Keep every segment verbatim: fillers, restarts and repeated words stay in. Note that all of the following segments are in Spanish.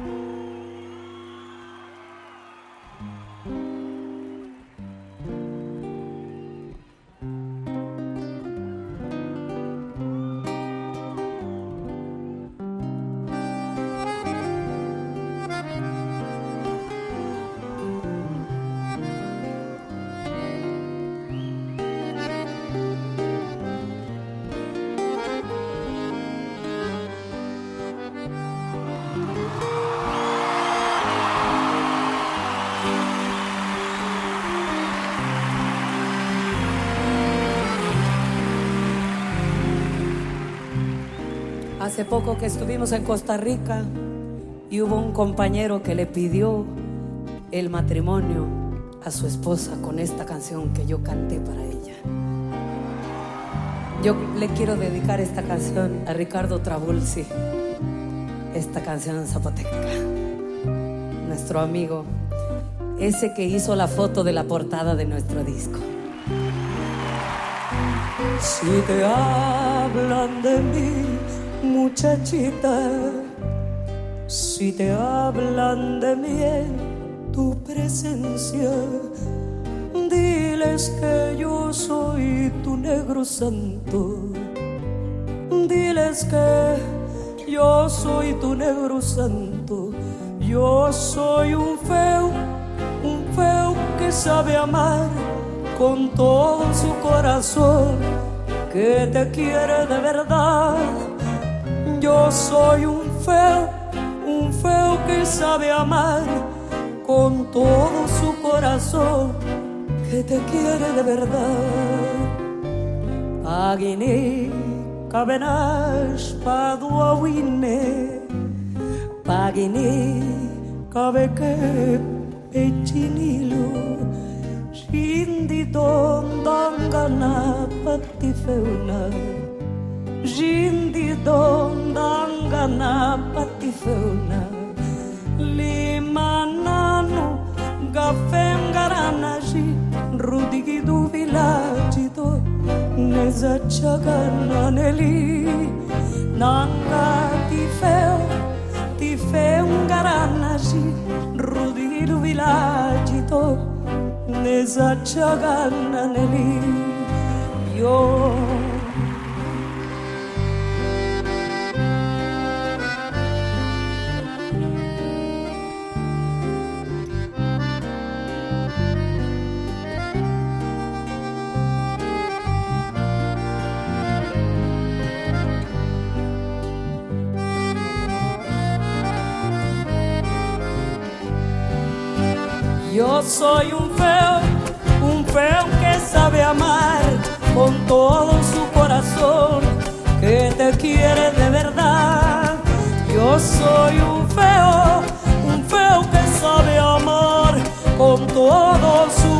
Hace poco que estuvimos en Costa Rica y hubo un compañero que le pidió el matrimonio a su esposa con esta canción que yo canté para ella. Yo le quiero dedicar esta canción a Ricardo Trabulsi, esta canción zapoteca, nuestro amigo, ese que hizo la foto de la portada de nuestro disco. Si te hablan de mí, muchachita, si te hablan de mí en tu presencia, diles que yo soy tu negro santo. Diles que yo soy tu negro santo. Yo soy un feo, un feo que sabe amar con todo su corazón, que te quiere de verdad. Yo soy un feo, un feo que sabe amar con todo su corazón, que te quiere de verdad. Agini kabenash paduawine, pagini kabeke pechinilo, shindi don dangana patifeuna. Jindi don dangana patifeuna, limanano gafengaranaji, rudigidu villagido, neza chagana neli, nanga tifeu, tifeungaranaji, rudigidu villagido, neza chagana neli. Yo Yo soy un feo, un feo que sabe amar con todo su corazón, que te quiere de verdad. Yo soy un feo, un feo que sabe amar con todo su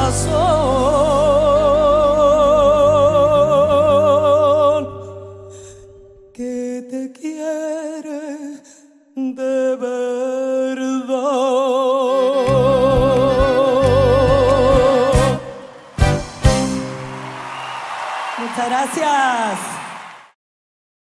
corazón, que te quiere de verdad. Muchas gracias.